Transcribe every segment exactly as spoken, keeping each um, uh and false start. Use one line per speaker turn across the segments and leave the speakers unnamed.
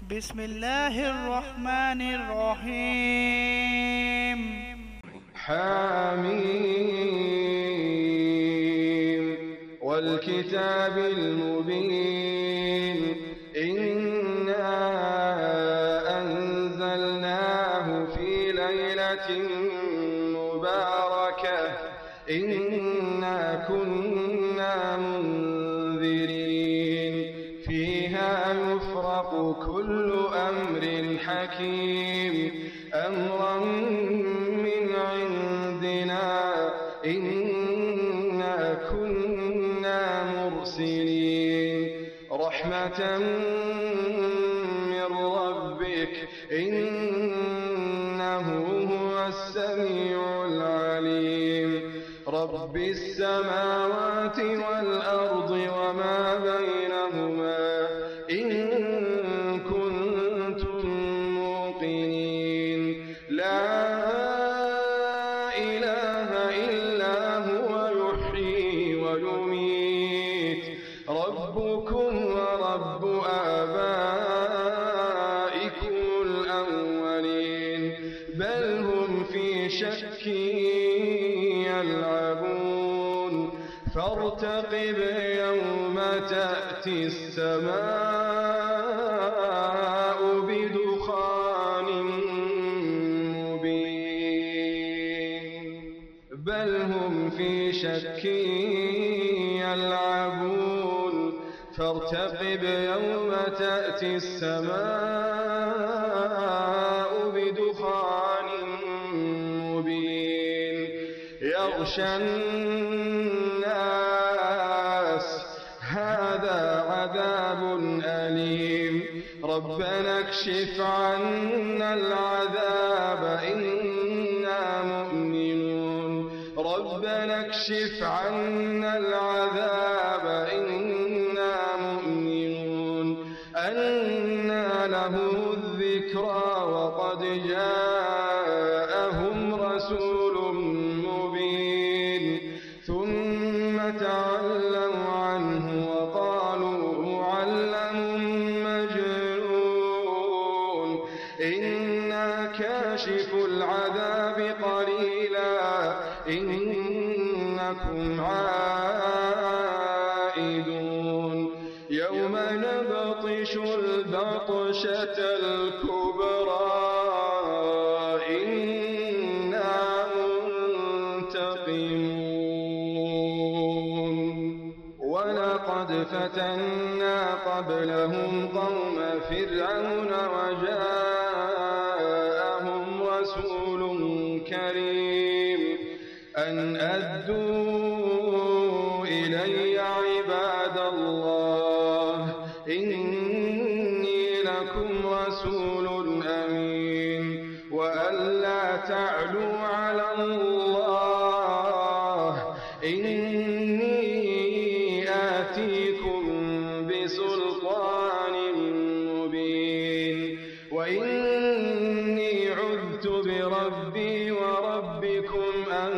بسم الله الرحمن الرحيم.
حميم والكتاب المبين إنا أنزلناه في ليلة مباركة إنا كنا منذرين فيها يفرق كل أمر حكيم أمرا من عندنا إنا كنا مرسلين رحمة من ربك إنه هو السميع العليم رب السماوات والأرض وما بينهما إن كنتم موقنين لا إله إلا هو يحيي ويميت ربكم ورب آبائكم الأولين بل هم في شك يلعبون فارتقب يوم تأتي السماء بدخان مبين بل هم في شك يلعبون فارتقب يوم تأتي السماء بدخان مبين يغشى الناس هذا عذاب أليم ربنا اكشف عنا العذاب إنا مؤمنون ربنا اكشف عنا العذاب إنا مؤمنون أنى له الذكرى وقد جاءهم رسول مبين ثم تولوا عنه وقالوا معلم مجنون إنا كاشف العذاب قليلا إنكم عائدون يوم نبطش البطشة الكبرى إنا منتقمون ولقد فتنا قبلهم قوم فرعون وجاءهم رسول كريم أن أدوا إلي عباد الله إني لكم رسول أمين وأن لا تعلوا على الله إني آتيكم بسلطان مبين وإني عذت بربي وربكم أن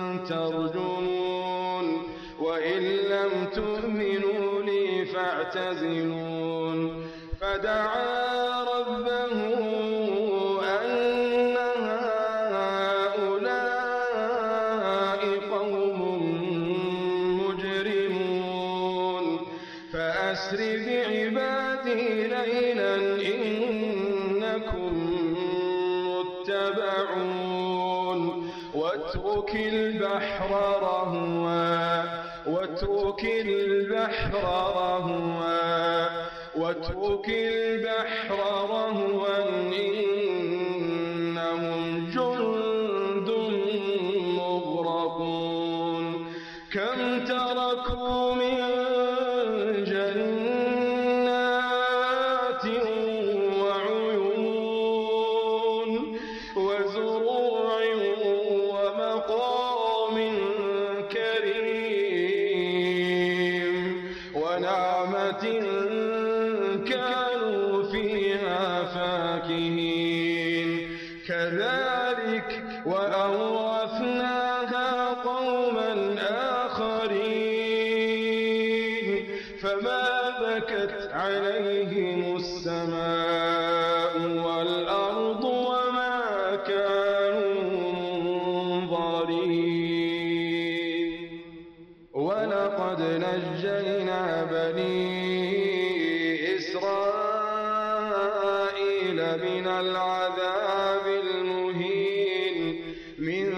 ترجمون وإن لم تؤمنوا لي فاعتزلون فدعا ربه أن هؤلاء قوم مجرمون فأسر بعبادي ليلا إنكم متبعون واترك البحر رهوا واترك البحر رهوا واترك البحر رهوا إنهم جند مغرقون كم تركوا من جنات وعيون وزروع ومقام كريم ونعمة كانوا فيها فاكهين كذلك وأورثناها قوما آخرين فما بكت عليهم السماء من العذاب المهين من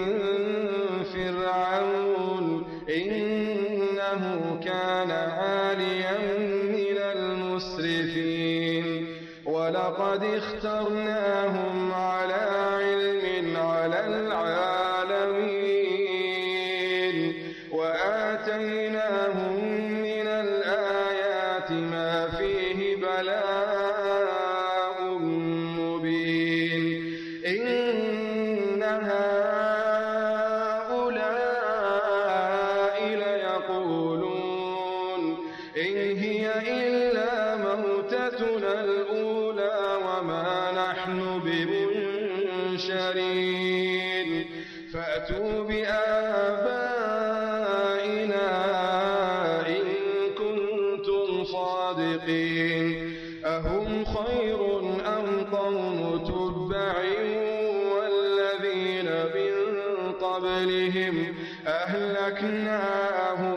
فرعون إنه كان عاليا من المسرفين ولقد اخترناهم على علم على العالمين وآتيناهم من الآيات ما فيه بلاء مبين إن هؤلاء ليقولون إن هي إلا موتتنا الأولى وما نحن بمنشرين فأتوا بآبائنا إن كنتم صادقين أهم خير أم قوم تبع والذين من قبلهم أهلكناهم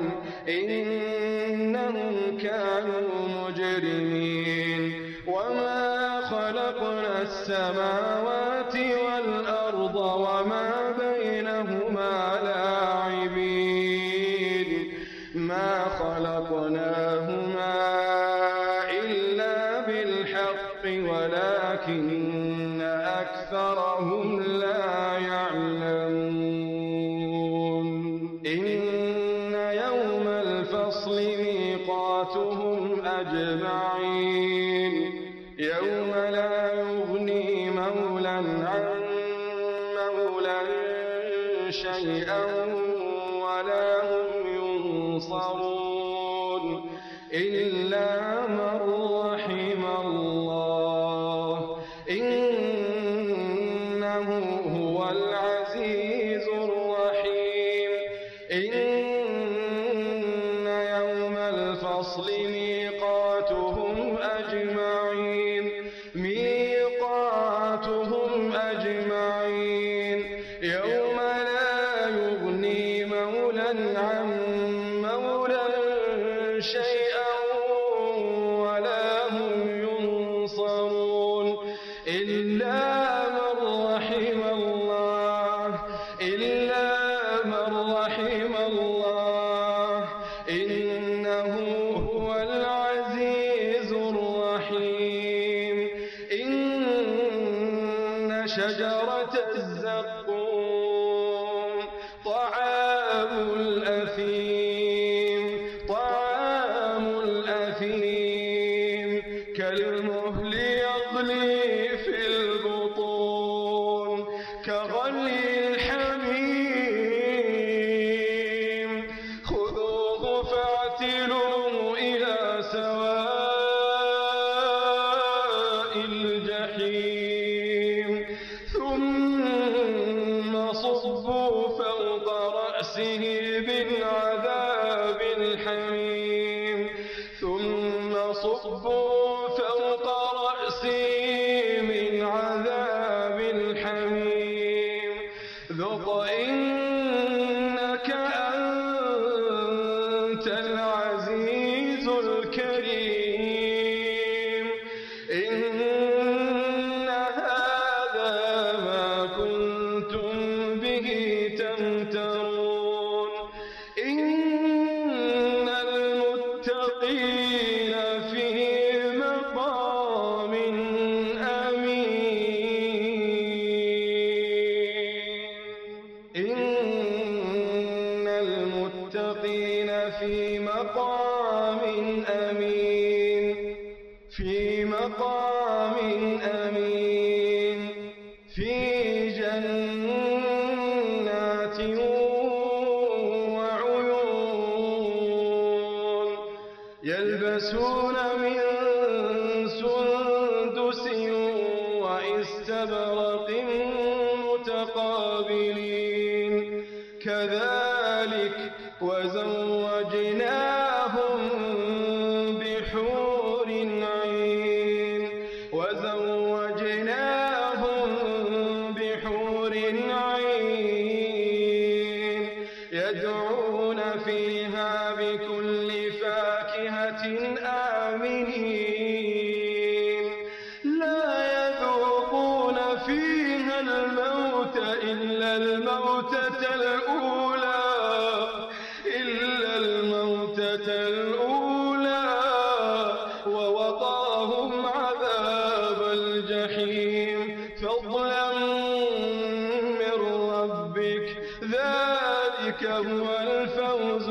إنهم كانوا مجرمين وما خلقنا السماوات والأرض وما بينهما لاعبين ما خلقناهما إلا بالحق ولكن أكثرهم لا يعلمون إن يوم الفصل ميقاتهم أجمعين يوم لا يغني مولى عن مولى شيئا ولا هم ينصرون إلا من رحم الله إنه هو العزيز الرحيم إن يوم الفصل ميقاتهم أجمعين ميقاتهم أجمعين يوم لا يغني مولى عن مولى شيئا ولا هم ينصرون إلا من رحم الله إلا من رحم الله إنه هو العزيز الرحيم إن شجرة الزقوم طعام الأثيم طعام الأثيم كالمهل يغلي في البطون كغلي الحميم خذوه فاعتلوه إلى سواء الجحيم ثم صبوا فوق رأسه من عذاب الحميم ثم صبوا فوق رأسه من عذاب الحميم ذق إنك أنت العزيز الكريم إن هذا ما كنتم به تمترون إن المتقين في مقام أمين إن المتقين في مقام أمين في مقام أمين في جنات وعيون يلبسون من سندس واستبرق متقابلين كذلك وزوجناهم بحور عين وزوجناهم بحور عين يدعون فيها بكل فاكهة آمنين لا يذوقون الموت إلا الموتة الأولى إلا الموتة الأولى ووقاهم عذاب الجحيم فضلا من ربك ذلك هو الفوز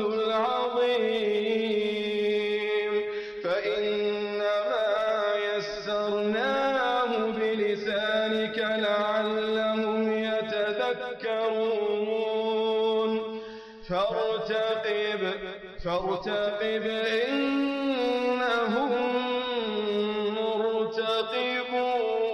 العظيم فإنما يسرناه بلسانك لعلهم يتذكرون فارتقب فارتقب إنهم مرتقبون